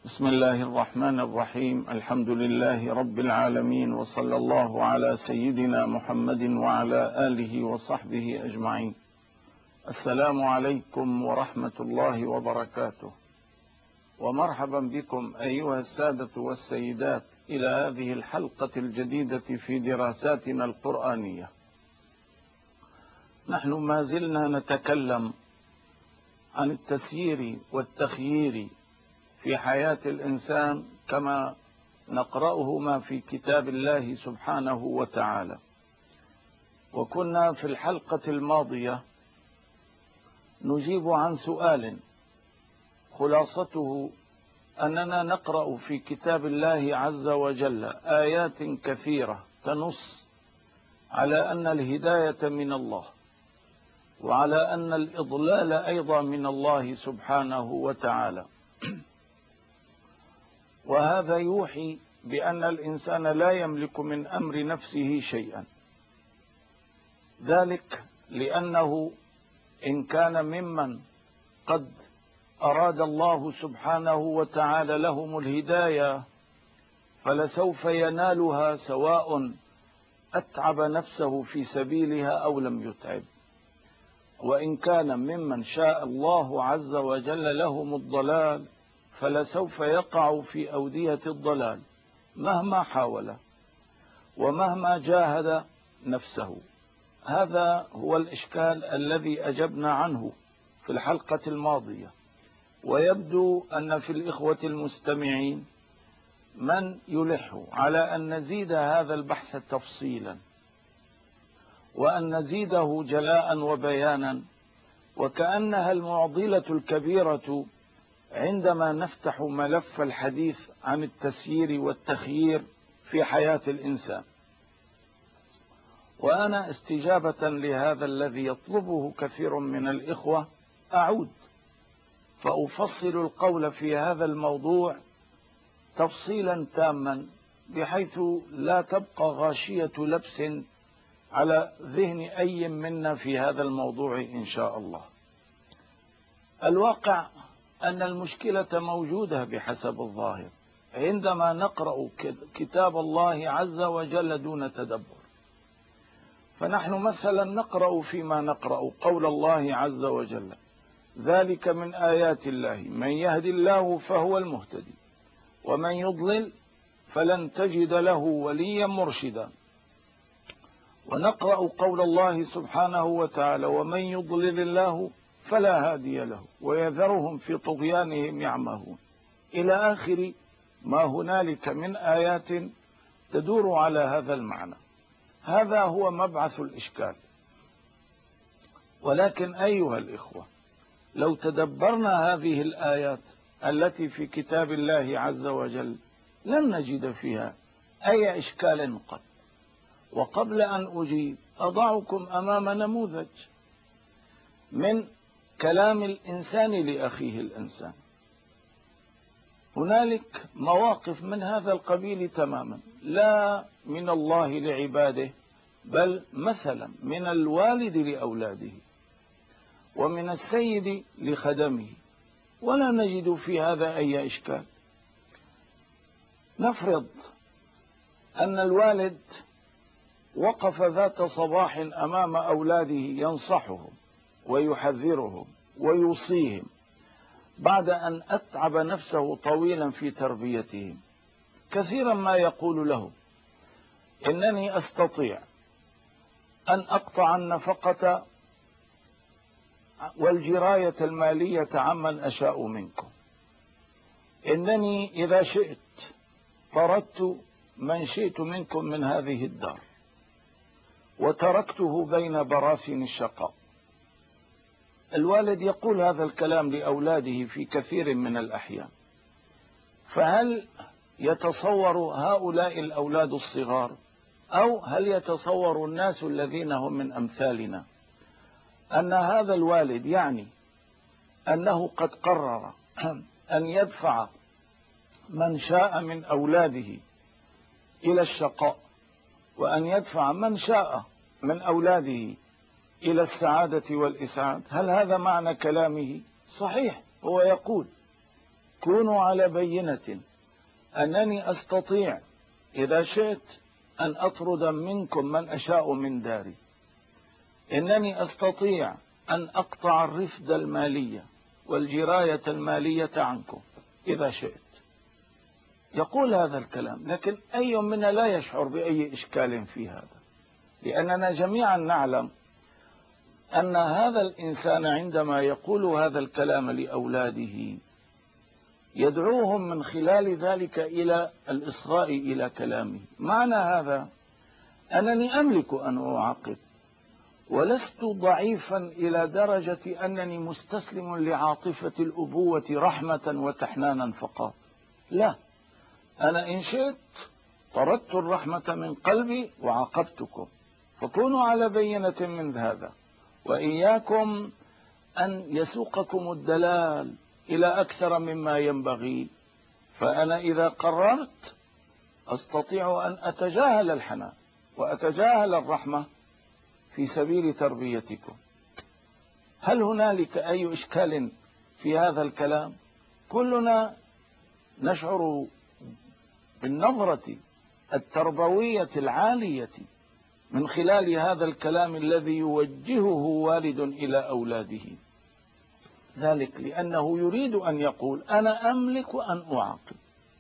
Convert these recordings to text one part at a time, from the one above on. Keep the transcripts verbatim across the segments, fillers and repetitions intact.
بسم الله الرحمن الرحيم. الحمد لله رب العالمين، وصلى الله على سيدنا محمد وعلى آله وصحبه أجمعين. السلام عليكم ورحمة الله وبركاته، ومرحبا بكم أيها السادة والسيدات إلى هذه الحلقة الجديدة في دراساتنا القرآنية. نحن ما زلنا نتكلم عن التسيير والتخيير في حياة الإنسان كما نقرأه ما في كتاب الله سبحانه وتعالى. وكنا في الحلقة الماضية نجيب عن سؤال خلاصته أننا نقرأ في كتاب الله عز وجل آيات كثيرة تنص على أن الهداية من الله، وعلى أن الإضلال أيضا من الله سبحانه وتعالى. وهذا يوحي بأن الإنسان لا يملك من أمر نفسه شيئا، ذلك لأنه إن كان ممن قد أراد الله سبحانه وتعالى لهم الهداية فلسوف ينالها سواء أتعب نفسه في سبيلها أو لم يتعب، وإن كان ممن شاء الله عز وجل لهم الضلال فلسوف يقع في أودية الضلال مهما حاول ومهما جاهد نفسه. هذا هو الإشكال الذي أجبنا عنه في الحلقة الماضية، ويبدو أن في الإخوة المستمعين من يلح على أن نزيد هذا البحث تفصيلا، وأن نزيده جلاء وبيانا، وكأنها المعضلة الكبيرة عندما نفتح ملف الحديث عن التسيير والتخيير في حياة الإنسان. وأنا استجابة لهذا الذي يطلبه كثير من الإخوة أعود فأفصل القول في هذا الموضوع تفصيلا تاما، بحيث لا تبقى غاشية لبس على ذهن أي منا في هذا الموضوع إن شاء الله. الواقع أن المشكلة موجودة بحسب الظاهر عندما نقرأ كتاب الله عز وجل دون تدبر. فنحن مثلا نقرأ فيما نقرأ قول الله عز وجل: ذلك من آيات الله من يهدي الله فهو المهتدي ومن يضلل فلن تجد له وليا مرشدا. ونقرأ قول الله سبحانه وتعالى: ومن يضلل الله فلا هادي له ويذرهم في طغيانهم يعمهون، إلى آخر ما هنالك من آيات تدور على هذا المعنى. هذا هو مبعث الإشكال. ولكن أيها الإخوة، لو تدبرنا هذه الآيات التي في كتاب الله عز وجل لن نجد فيها أي إشكال قط. وقبل أن أجيب أضعكم أمام نموذج من كلام الإنسان لأخيه الإنسان. هنالك مواقف من هذا القبيل تماما، لا من الله لعباده، بل مثلا من الوالد لأولاده ومن السيد لخدمه، ولا نجد في هذا أي إشكال. نفرض أن الوالد وقف ذات صباح أمام أولاده ينصحهم ويحذرهم ويوصيهم بعد أن أتعب نفسه طويلا في تربيتهم. كثيرا ما يقول لهم: إنني أستطيع أن أقطع النفقة والجراية المالية عمن أشاء منكم، إنني إذا شئت طردت من شئت منكم من هذه الدار وتركته بين براثن الشقاء. الوالد يقول هذا الكلام لأولاده في كثير من الأحيان. فهل يتصور هؤلاء الأولاد الصغار، أو هل يتصور الناس الذين هم من أمثالنا أن هذا الوالد يعني أنه قد قرر أن يدفع من شاء من أولاده إلى الشقاء، وأن يدفع من شاء من أولاده إلى السعادة والإسعاد؟ هل هذا معنى كلامه؟ صحيح، هو يقول كونوا على بينة أنني أستطيع إذا شئت أن أطرد منكم من أشاء من داري، إنني أستطيع أن أقطع الرفد المالية والجراية المالية عنكم إذا شئت. يقول هذا الكلام، لكن أي منا لا يشعر بأي إشكال في هذا، لأننا جميعا نعلم أن هذا الإنسان عندما يقول هذا الكلام لأولاده يدعوهم من خلال ذلك إلى الإصغاء إلى كلامه. معنى هذا أنني أملك أن أعاقب، ولست ضعيفا إلى درجة أنني مستسلم لعاطفة الأبوة رحمة وتحنانا فقط. لا، أنا إن شئت طردت الرحمة من قلبي وعاقبتكم، فكونوا على بينة من هذا، وإياكم أن يسوقكم الدلال إلى أكثر مما ينبغي. فأنا إذا قررت أستطيع أن أتجاهل الحنان وأتجاهل الرحمة في سبيل تربيتكم. هل هنالك أي إشكال في هذا الكلام؟ كلنا نشعر بالنظرة التربوية العالية من خلال هذا الكلام الذي يوجهه والد إلى أولاده، ذلك لأنه يريد أن يقول أنا أملك أن أعاقب،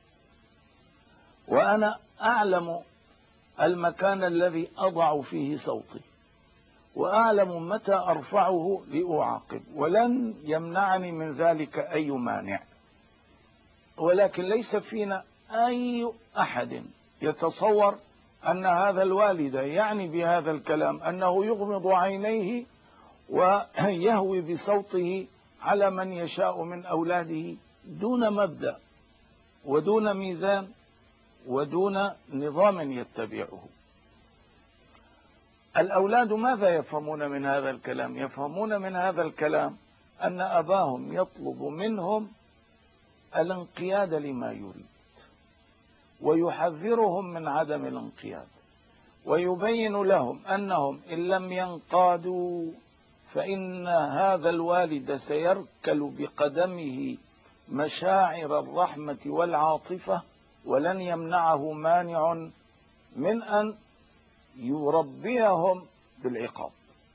وأنا أعلم المكان الذي أضع فيه صوتي، وأعلم متى أرفعه لأعاقب، ولن يمنعني من ذلك أي مانع. ولكن ليس فينا أي أحد يتصور أن هذا الوالد يعني بهذا الكلام أنه يغمض عينيه ويهوي بصوته على من يشاء من أولاده دون مبدأ ودون ميزان ودون نظام يتبعه. الأولاد ماذا يفهمون من هذا الكلام؟ يفهمون من هذا الكلام أن أباهم يطلب منهم الانقياد لما يريد، ويحذرهم من عدم الانقياد، ويبين لهم أنهم إن لم ينقادوا فإن هذا الوالد سيركل بقدمه مشاعر الرحمة والعاطفة، ولن يمنعه مانع من أن يربيهم بالعقاب.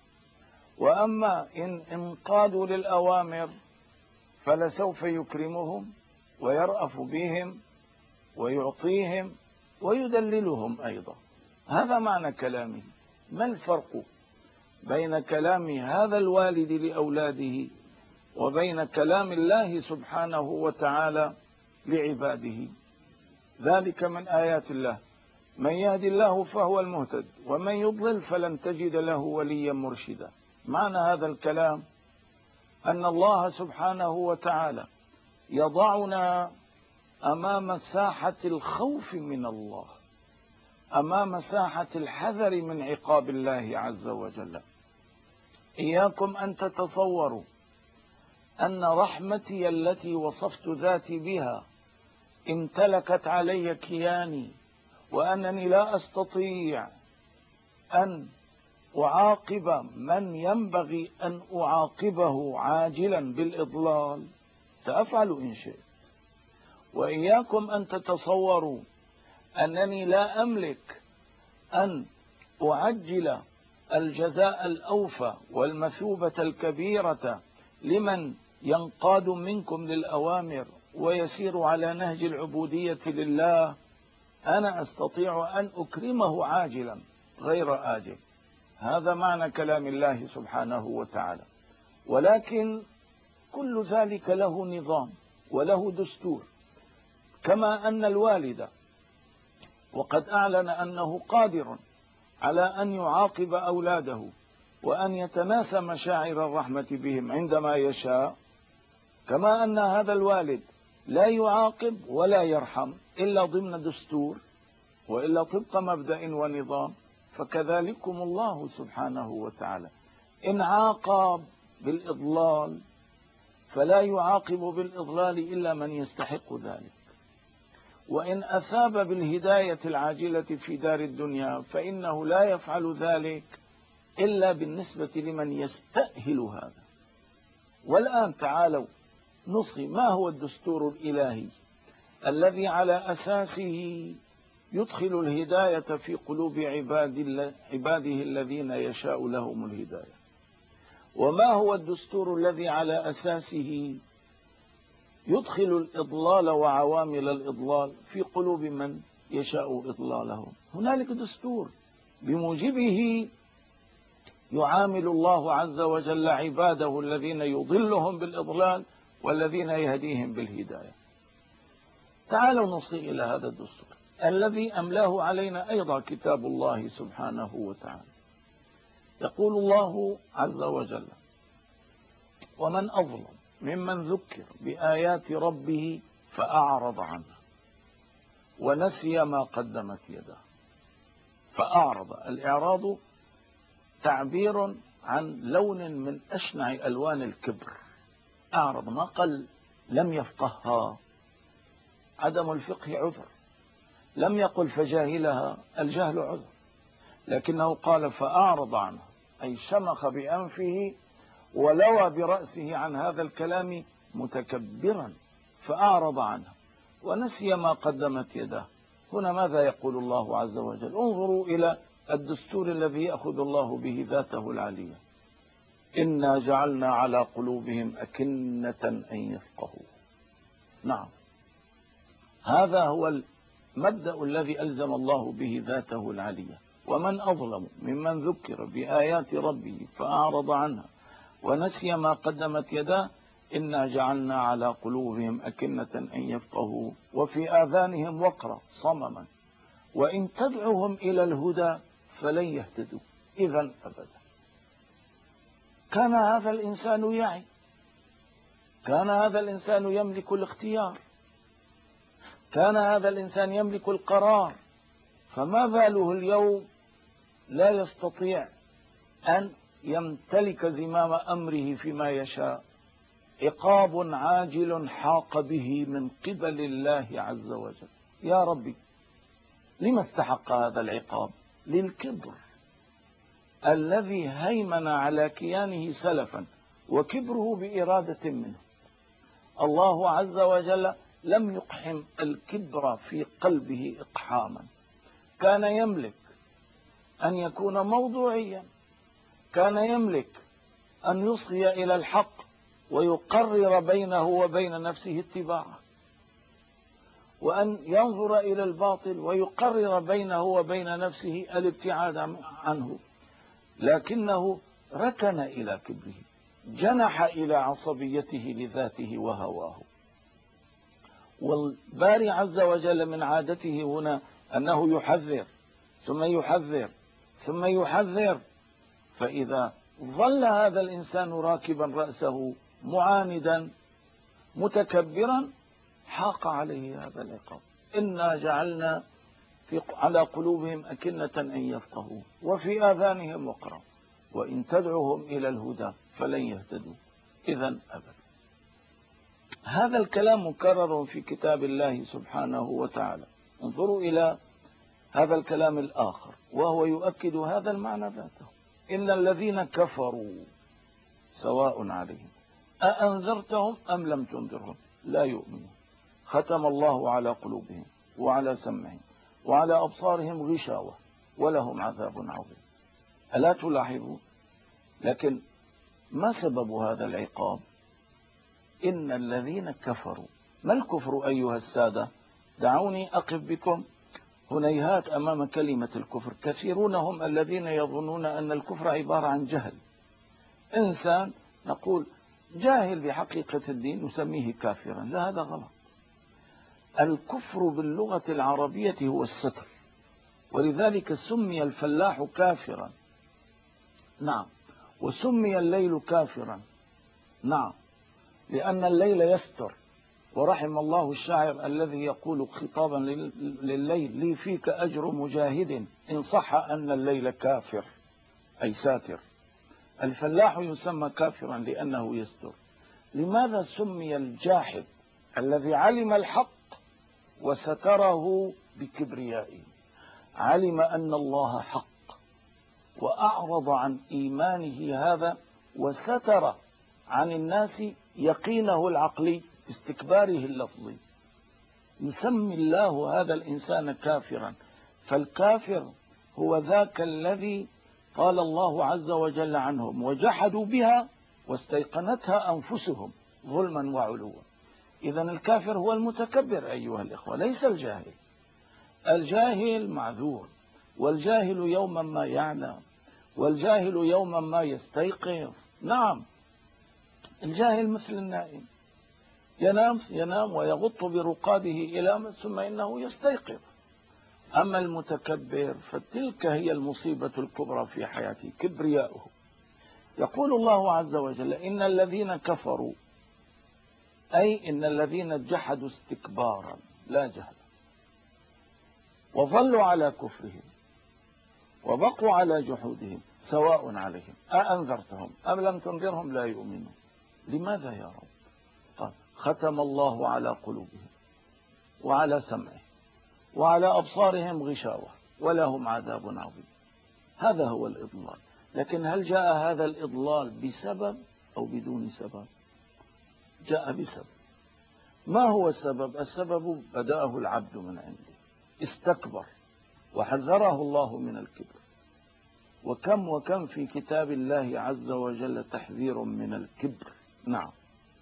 وأما إن انقادوا للأوامر فلسوف يكرمهم ويرأف بهم ويعطيهم ويدللهم أيضا. هذا معنى كلامه. ما الفرق بين كلام هذا الوالد لأولاده وبين كلام الله سبحانه وتعالى لعباده؟ ذلك من آيات الله، من يهدي الله فهو المهتد ومن يضلل فلن تجد له وليا مرشدا. معنى هذا الكلام أن الله سبحانه وتعالى يضعنا أمام ساحة الخوف من الله، أمام ساحة الحذر من عقاب الله عز وجل. إياكم أن تتصوروا أن رحمتي التي وصفت ذاتي بها امتلكت علي كياني، وأنني لا أستطيع أن أعاقب من ينبغي أن أعاقبه عاجلا بالإضلال. سأفعل إن شئت. وإياكم أن تتصوروا أنني لا أملك أن أعجل الجزاء الأوفى والمثوبة الكبيرة لمن ينقاد منكم للأوامر ويسير على نهج العبودية لله. أنا أستطيع أن أكرمه عاجلا غير آجل. هذا معنى كلام الله سبحانه وتعالى. ولكن كل ذلك له نظام وله دستور، كما أن الوالد وقد أعلن أنه قادر على أن يعاقب أولاده وأن يتناسى مشاعر الرحمة بهم عندما يشاء، كما أن هذا الوالد لا يعاقب ولا يرحم إلا ضمن دستور وإلا طبق مبدأ ونظام، فكذلكم الله سبحانه وتعالى إن عاقب بالإضلال فلا يعاقب بالإضلال إلا من يستحق ذلك، وإن أثاب بالهداية العاجلة في دار الدنيا فإنه لا يفعل ذلك إلا بالنسبة لمن يستأهل هذا. والآن تعالوا نصغي ما هو الدستور الإلهي الذي على أساسه يدخل الهداية في قلوب عباد عباده الذين يشاء لهم الهداية؟ وما هو الدستور الذي على أساسه يدخل الإضلال وعوامل الإضلال في قلوب من يشاء إضلالهم؟ هنالك دستور بموجبه يعامل الله عز وجل عباده الذين يضلهم بالإضلال والذين يهديهم بالهداية. تعالوا نصغي إلى هذا الدستور الذي أملاه علينا أيضا كتاب الله سبحانه وتعالى. يقول الله عز وجل: ومن أظلم ممن ذكر بآيات ربه فأعرض عنها ونسي ما قدمت يده. فأعرض، الإعراض تعبير عن لون من أشنع ألوان الكبر. أعرض، ما قال لم يفقهها، عدم الفقه عذر، لم يقل فجاهلها، الجهل عذر، لكنه قال فأعرض عنها، أي شمخ بأنفه ولوى برأسه عن هذا الكلام متكبرا، فأعرض عنها ونسي ما قدمت يده. هنا ماذا يقول الله عز وجل؟ انظروا إلى الدستور الذي يأخذ الله به ذاته العلية: إنا جعلنا على قلوبهم أكنة أن يفقهوا. نعم، هذا هو المبدأ الذي ألزم الله به ذاته العلية. ومن أظلم ممن ذكر بآيات ربه فأعرض عنها ونسي ما قدمت يداه إنا جعلنا على قلوبهم أكنة أن يفقهوا وفي آذانهم وقرا صمما وإن تدعوهم إلى الهدى فلن يهتدوا إذا أبدا. كان هذا الإنسان يعي، كان هذا الإنسان يملك الاختيار، كان هذا الإنسان يملك القرار، فما باله اليوم لا يستطيع أن يمتلك زمام أمره فيما يشاء؟ عقاب عاجل حاق به من قبل الله عز وجل. يا ربي، لما استحق هذا العقاب؟ للكبر الذي هيمن على كيانه سلفا، وكبره بإرادة منه. الله عز وجل لم يقحم الكبر في قلبه إقحاما، كان يملك أن يكون موضوعيا، كان يملك أن يصغي إلى الحق ويقرر بينه وبين نفسه اتباعه، وأن ينظر إلى الباطل ويقرر بينه وبين نفسه الابتعاد عنه، لكنه ركن إلى كبره، جنح إلى عصبيته لذاته وهواه. والباري عز وجل من عادته هنا أنه يحذر ثم يحذر ثم يحذر، فإذا ظل هذا الإنسان راكبا رأسه معاندا متكبرا حاق عليه هذا العقاب. إنا جعلنا في على قلوبهم أكنة أن يفقهوا وفي آذانهم وقرا وإن تدعوهم إلى الهدى فلن يهتدوا إذا أبدا. هذا الكلام مكرر في كتاب الله سبحانه وتعالى. انظروا إلى هذا الكلام الآخر وهو يؤكد هذا المعنى ذاته: إن الذين كفروا سواء عليهم أأنذرتهم أم لم تنذرهم لا يؤمنون ختم الله على قلوبهم وعلى سمعهم وعلى أبصارهم غشاوة ولهم عذاب عظيم. ألا تلاحظون؟ لكن ما سبب هذا العقاب؟ إن الذين كفروا. ما الكفر أيها السادة؟ دعوني أقف بكم هنيهات أمام كلمة الكفر. كثيرون هم الذين يظنون أن الكفر عبارة عن جهل. إنسان نقول جاهل بحقيقة الدين نسميه كافرا، لا، هذا غلط. الكفر باللغة العربية هو الستر، ولذلك سمي الفلاح كافرا، نعم، وسمي الليل كافرا، نعم، لأن الليل يستر. ورحم الله الشاعر الذي يقول خطابا لليل: لي فيك أجر مجاهد إن صح أن الليل كافر، أي ساتر. الفلاح يسمى كافرا لأنه يستر. لماذا سمي الجاحد الذي علم الحق وستره بكبريائه؟ علم أن الله حق وأعرض عن إيمانه هذا وستر عن الناس يقينه العقلي باستكباره اللفظي. يسمي الله هذا الإنسان كافرا، فالكافر هو ذاك الذي قال الله عز وجل عنهم وجحدوا بها واستيقنتها أنفسهم ظلما وعلوا. إذن الكافر هو المتكبر أيها الإخوة، ليس الجاهل. الجاهل معذور، والجاهل يوما ما يعلم، والجاهل يوما ما يستيقظ. نعم، الجاهل مثل النائم، ينام ينام ويغط برقاده إلى ثم إنه يستيقظ. أما المتكبر فتلك هي المصيبة الكبرى في حياته، كبرياؤه. يقول الله عز وجل إن الذين كفروا، أي إن الذين جحدوا استكبارا لا جهل، وظلوا على كفرهم وبقوا على جحودهم سواء عليهم أأنذرتهم أم لم تنذرهم لا يؤمنون. لماذا يا رب؟ قال ختم الله على قلوبهم وعلى سمعهم وعلى أبصارهم غشاوة ولهم عذاب عظيم. هذا هو الإضلال. لكن هل جاء هذا الإضلال بسبب أو بدون سبب؟ جاء بسبب. ما هو السبب؟ السبب بدأه العبد من عنده، استكبر وحذره الله من الكبر. وكم وكم في كتاب الله عز وجل تحذير من الكبر. نعم.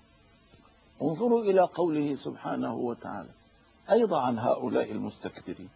انظروا إلى قوله سبحانه وتعالى أيضا عن هؤلاء المستكبرين: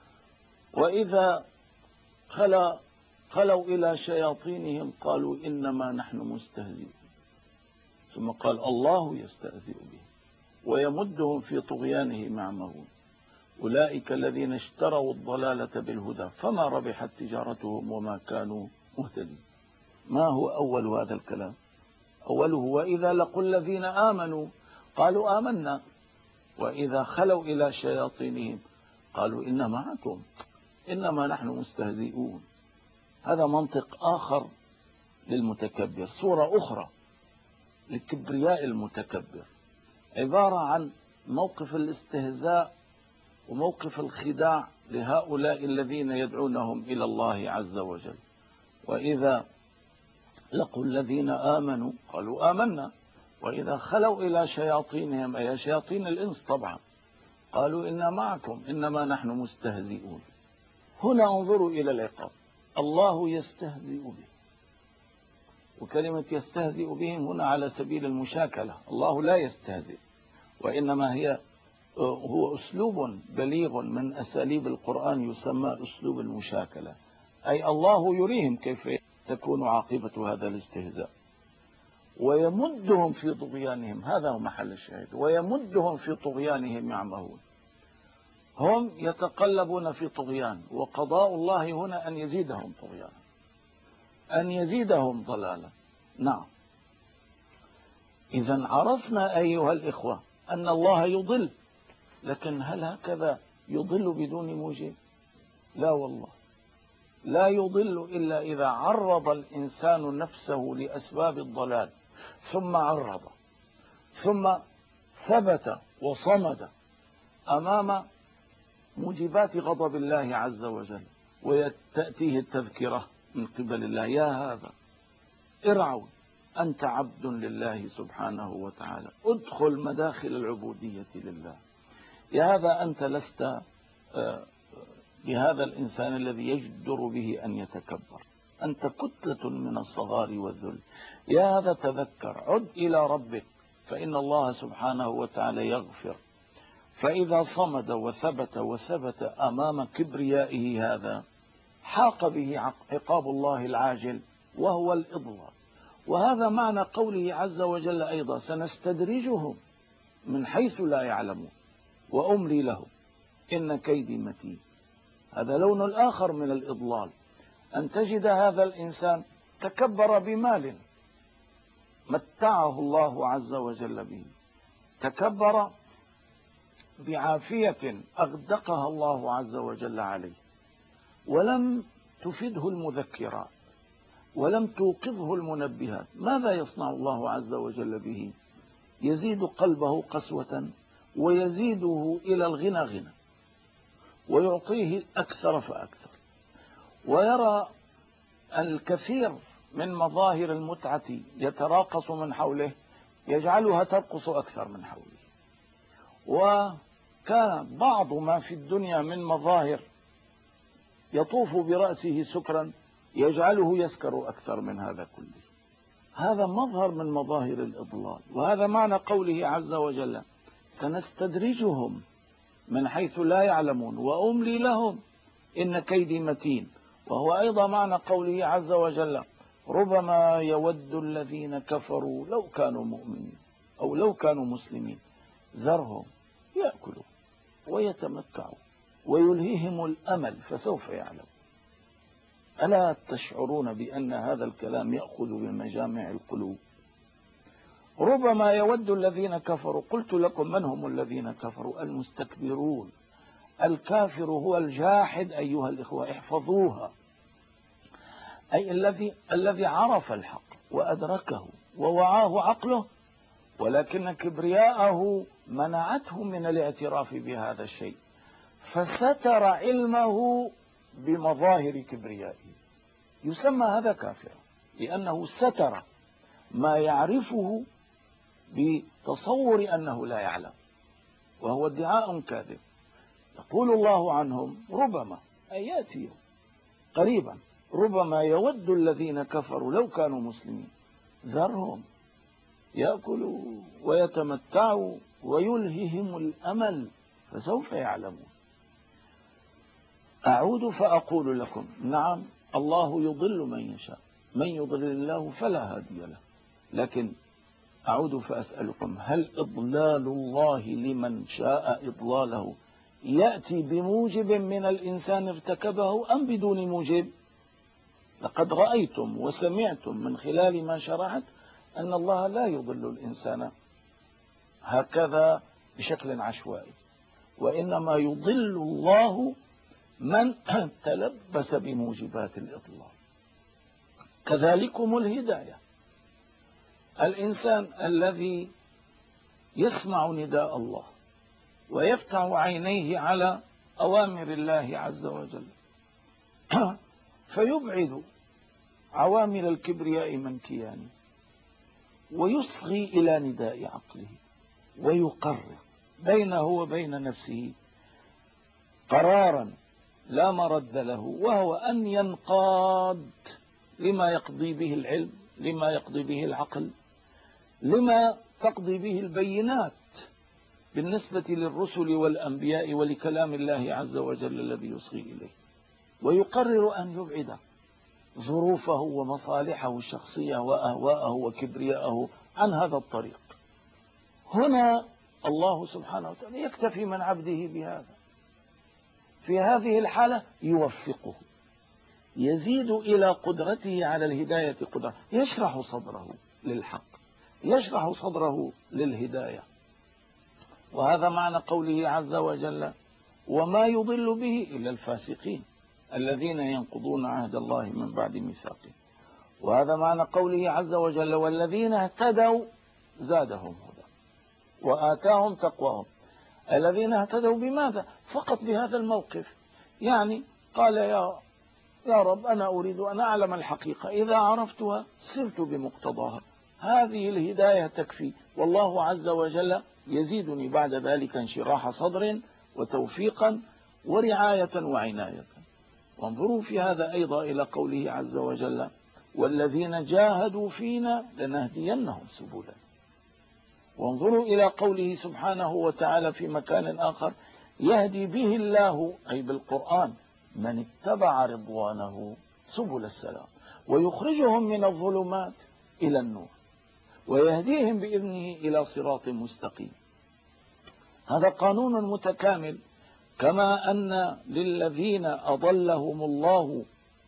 وإذا خلا خلوا إلى شياطينهم قالوا إنما نحن مستهزئون. ثم قال الله يستهزئ بهم ويمدهم في طغيانهم يعمهون أولئك الذين اشتروا الضلالة بالهدى فما ربحت تجارتهم وما كانوا مهتدين. ما هو أول هذا الكلام؟ أوله وإذا لقوا الذين آمنوا قالوا آمنا وإذا خلوا إلى شياطينهم قالوا إن معكم إنما نحن مستهزئون. هذا منطق آخر للمتكبر، صورة أخرى لكبرياء المتكبر، عبارة عن موقف الاستهزاء وموقف الخداع لهؤلاء الذين يدعونهم إلى الله عز وجل. وإذا لقوا الذين آمنوا قالوا آمنا وإذا خلوا إلى شياطينهم، أي شياطين الإنس طبعا، قالوا إنا معكم إنما نحن مستهزئون. هنا انظروا إلى العقاب، الله يستهزئ به، وكلمة يستهزئ بهم هنا على سبيل المشاكلة. الله لا يستهزئ، وإنما هي هو أسلوب بليغ من أساليب القرآن يسمى أسلوب المشاكلة، أي الله يريهم كيف تكون عاقبة هذا الاستهزاء. ويمدهم في طغيانهم، هذا هو محل الشاهد، ويمدهم في طغيانهم يعمهون. هم يتقلبون في طغيان، وقضاء الله هنا أن يزيدهم طغيانا، أن يزيدهم ضلالا. نعم. إذا عرفنا أيها الإخوة أن الله يضل، لكن هل هكذا يضل بدون موجب؟ لا والله، لا يضل إلا إذا عرض الإنسان نفسه لأسباب الضلال ثم عرض ثم ثبت وصمد أمام موجبات غضب الله عز وجل، وتأتيه التذكرة من قبل الله: يا هذا ارعوا أنت عبد لله سبحانه وتعالى، ادخل مداخل العبودية لله. يا هذا أنت لست بهذا الإنسان الذي يجدر به أن يتكبر، أنت كتلة من الصغار والذل. يا هذا تذكر، عد إلى ربك، فإن الله سبحانه وتعالى يغفر. فإذا صمد وثبت وثبت أمام كبريائه هذا، حاق به عقاب الله العاجل وهو الإضلال. وهذا معنى قوله عز وجل أيضا: سنستدرجهم من حيث لا يعلمون وأملي لهم إن كيدي متين. هذا لون الآخر من الإضلال، أن تجد هذا الإنسان تكبر بمال متعه الله عز وجل به، تكبر بعافية أغدقها الله عز وجل عليه، ولم تفده المذكرات ولم توقظه المنبهات. ماذا يصنع الله عز وجل به؟ يزيد قلبه قسوة ويزيده إلى الغنى غنى، ويعطيه أكثر فأكثر. ويرى الكثير من مظاهر المتعة يتراقص من حوله يجعلها ترقص أكثر من حوله. وكان بعض ما في الدنيا من مظاهر يطوف برأسه سكرا يجعله يسكر أكثر من هذا كله. هذا مظهر من مظاهر الإضلال. وهذا معنى قوله عز وجل سنستدرجهم من حيث لا يعلمون وأملي لهم إن كيدي متين. وهو أيضا معنى قوله عز وجل ربما يود الذين كفروا لو كانوا مؤمنين أو لو كانوا مسلمين ذرهم يأكلوا ويتمتعوا ويلهيهم الأمل فسوف يعلم. ألا تشعرون بأن هذا الكلام يأخذ بمجامع القلوب؟ ربما يود الذين كفروا. قلت لكم من هم الذين كفروا؟ المستكبرون. الكافر هو الجاحد أيها الإخوة، احفظوها، أي الذي الذي عرف الحق وأدركه ووعاه عقله، ولكن كبرياءه منعته من الاعتراف بهذا الشيء، فستر علمه بمظاهر كبريائه. يسمى هذا كافرا لأنه ستر ما يعرفه بتصور أنه لا يعلم، وهو ادعاء كاذب. يقول الله عنهم ربما، أي يأتي قريبا، ربما يود الذين كفروا لو كانوا مسلمين ذرهم يأكلوا ويتمتعوا ويلههم الأمل فسوف يعلمون. أعود فأقول لكم نعم الله يضل من يشاء، من يضل الله فلا هادي له، لكن أعود فأسألكم هل إضلال الله لمن شاء إضلاله يأتي بموجب من الإنسان ارتكبه أم بدون موجب؟ لقد رأيتم وسمعتم من خلال ما شرحت أن الله لا يضل الإنسان هكذا بشكل عشوائي، وإنما يضل الله من تلبس بموجبات الإضلال. كذلكم الهداية، الإنسان الذي يسمع نداء الله ويفتح عينيه على أوامر الله عز وجل فيبعد عوامل الكبرياء من كيانه ويصغي إلى نداء عقله ويقرر بينه وبين نفسه قرارا لا مرد له، وهو أن ينقاد لما يقضي به العلم، لما يقضي به العقل، لما تقضي به البينات بالنسبة للرسل والأنبياء ولكلام الله عز وجل الذي يصغي إليه، ويقرر أن يبعد ظروفه ومصالحه الشخصية وأهواءه وكبرياءه عن هذا الطريق. هنا الله سبحانه وتعالى يكتفي من عبده بهذا. في هذه الحالة يوفقه، يزيد إلى قدرته على الهداية قدرة، يشرح صدره للحق، يشرح صدره للهداية. وهذا معنى قوله عز وجل وما يضل به إلا الفاسقين الذين ينقضون عهد الله من بعد ميثاقه. وهذا معنى قوله عز وجل والذين اهتدوا زادهم هدى وآتاهم تقواهم. الذين اهتدوا بماذا؟ فقط بهذا الموقف، يعني قال يا يا رب أنا أريد أن أعلم الحقيقة، إذا عرفتها سرت بمقتضاها، هذه الهداية تكفي، والله عز وجل يزيدني بعد ذلك انشراح صدر وتوفيقا ورعاية وعناية. وانظروا في هذا أيضا إلى قوله عز وجل والذين جاهدوا فينا لنهدينهم سبلنا. وانظروا إلى قوله سبحانه وتعالى في مكان آخر يهدي به الله أي بالقرآن من اتبع رضوانه سبل السلام ويخرجهم من الظلمات إلى النور ويهديهم بإذنه إلى صراط مستقيم. هذا قانون متكامل، كما أن للذين أضلهم الله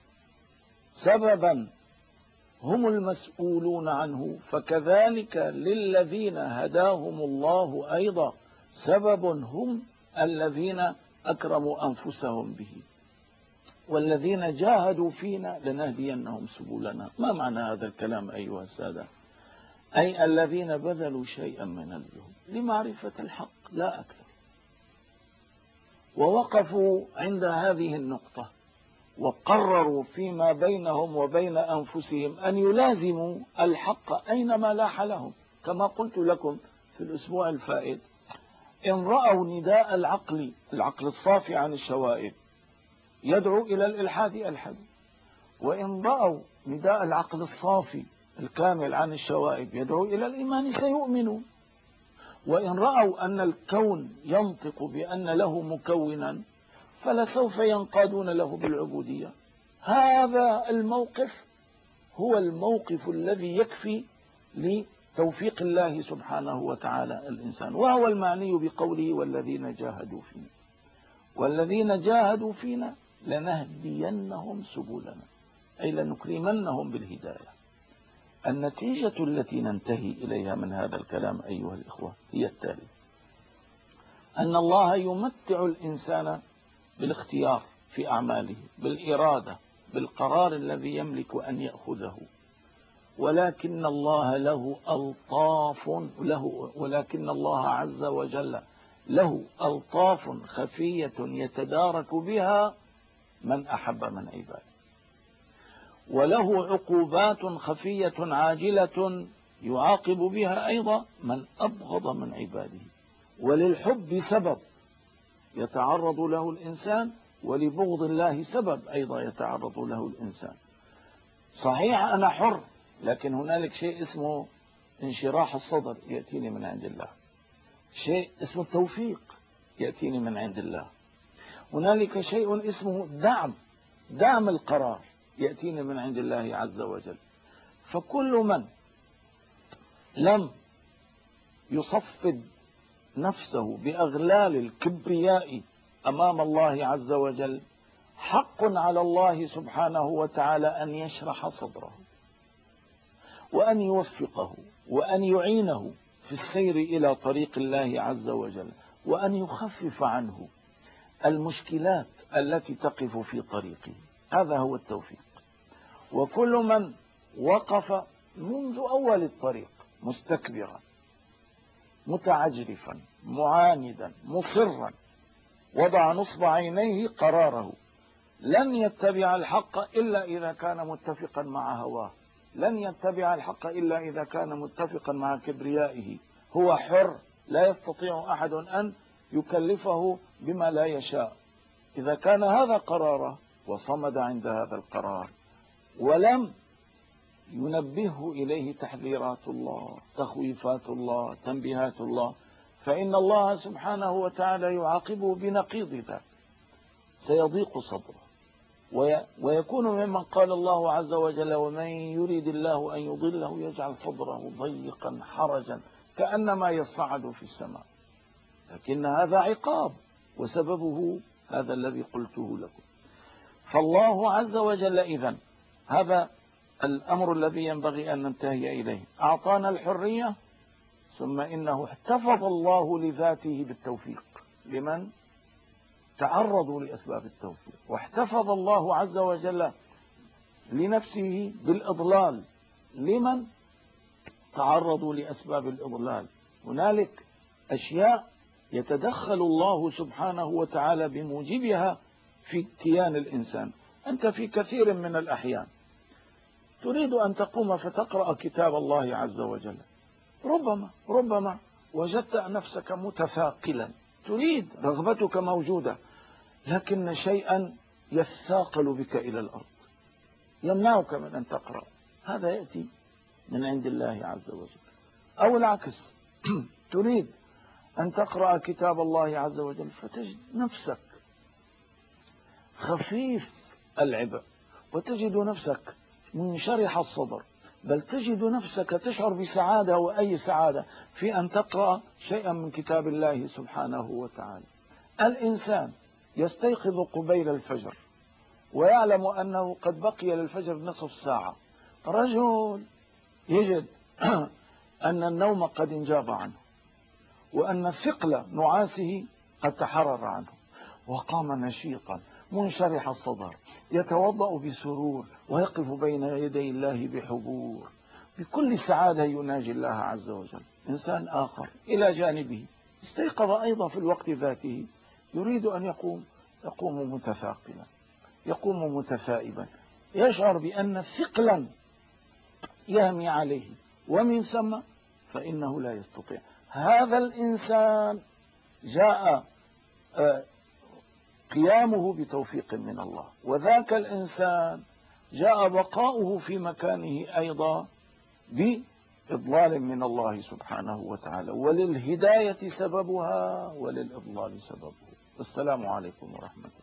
سببا هم المسؤولون عنه، فكذلك للذين هداهم الله أيضا سبب هم الذين أكرموا أنفسهم به. والذين جاهدوا فينا لنهدينهم سبلنا. ما معنى هذا الكلام أيها السادة؟ أي الذين بذلوا شيئا من الجهد لمعرفة الحق لا أكثر، ووقفوا عند هذه النقطة وقرروا فيما بينهم وبين أنفسهم أن يلازموا الحق أينما لاح لهم. كما قلت لكم في الأسبوع الفائت، إن رأوا نداء العقل العقل الصافي عن الشوائب يدعو إلى الإلحاد ألحدوا، وإن رأوا نداء العقل الصافي الكامل عن الشوائب يدعو إلى الإيمان سيؤمنوا، وإن رأوا أن الكون ينطق بأن له مكونا فلسوف ينقادون له بالعبودية. هذا الموقف هو الموقف الذي يكفي لتوفيق الله سبحانه وتعالى الإنسان، وهو المعني بقوله والذين جاهدوا فينا والذين جاهدوا فينا لنهدينهم سبلنا، أي لنكرمنهم بالهداية. النتيجة التي ننتهي إليها من هذا الكلام أيها الإخوة هي التالية: أن الله يمتع الإنسان بالاختيار في أعماله، بالإرادة، بالقرار الذي يملك أن يأخذه، ولكن الله له ألطاف له ولكن الله عز وجل له ألطاف خفية يتدارك بها من أحب من عباده، وله عقوبات خفية عاجلة يعاقب بها أيضا من أبغض من عباده. وللحب سبب يتعرض له الإنسان، ولبغض الله سبب أيضا يتعرض له الإنسان. صحيح أنا حر، لكن هنالك شيء اسمه انشراح الصدر يأتيني من عند الله، شيء اسمه التوفيق يأتيني من عند الله، هنالك شيء اسمه دعم دعم القرار يأتيني من عند الله عز وجل. فكل من لم يصفد نفسه بأغلال الكبرياء أمام الله عز وجل حق على الله سبحانه وتعالى أن يشرح صدره، وأن يوفقه، وأن يعينه في السير إلى طريق الله عز وجل، وأن يخفف عنه المشكلات التي تقف في طريقه. هذا هو التوفيق. وكل من وقف منذ أول الطريق مستكبرا متعجرفا معاندا مصرا وضع نصب عينيه قراره، لن يتبع الحق إلا إذا كان متفقا مع هواه، لن يتبع الحق إلا إذا كان متفقا مع كبريائه. هو حر، لا يستطيع أحد أن يكلفه بما لا يشاء. إذا كان هذا قراره وصمد عند هذا القرار ولم ينبهه إليه تحذيرات الله، تخويفات الله، تنبيهات الله، فإن الله سبحانه وتعالى يعاقبه بنقيض ذلك، سيضيق صدره ويكون ممن قال الله عز وجل ومن يريد الله أن يضله يجعل صدره ضيقا حرجا كأنما يصعد في السماء. لكن هذا عقاب، وسببه هذا الذي قلته لكم. فالله عز وجل إذن، هذا الأمر الذي ينبغي أن ننتهي إليه، أعطانا الحرية، ثم إنه احتفظ الله لذاته بالتوفيق لمن تعرضوا لأسباب التوفيق، واحتفظ الله عز وجل لنفسه بالإضلال لمن تعرضوا لأسباب الإضلال. هنالك أشياء يتدخل الله سبحانه وتعالى بموجبها في كيان الإنسان. أنت في كثير من الأحيان تريد أن تقوم فتقرأ كتاب الله عز وجل، ربما ربما وجدت نفسك متثاقلا، تريد، رغبتك موجودة، لكن شيئا يثاقل بك إلى الأرض يمنعك من أن تقرأ. هذا يأتي من عند الله عز وجل. أو العكس، تريد أن تقرأ كتاب الله عز وجل فتجد نفسك خفيف العبء، وتجد نفسك منشرح الصدر، بل تجد نفسك تشعر بسعادة، وأي سعادة في أن تقرأ شيئا من كتاب الله سبحانه وتعالى. الإنسان يستيقظ قبيل الفجر ويعلم أنه قد بقي للفجر نصف ساعة، رجل يجد أن النوم قد انجاب عنه، وأن ثقل نعاسه قد تحرر عنه، وقام نشيطا منشرح الصدر يتوضأ بسرور ويقف بين يدي الله بحبور، بكل سعادة يناجي الله عز وجل. إنسان آخر إلى جانبه استيقظ أيضا في الوقت ذاته، يريد أن يقوم يقوم متثاقلا، يقوم متثائبا، يشعر بأن ثقلا يهمي عليه، ومن ثم فإنه لا يستطيع. هذا الإنسان جاء قيامه بتوفيق من الله، وذاك الإنسان جاء بقاؤه في مكانه أيضا بإضلال من الله سبحانه وتعالى. وللهداية سببها وللإضلال سببه. السلام عليكم ورحمة الله.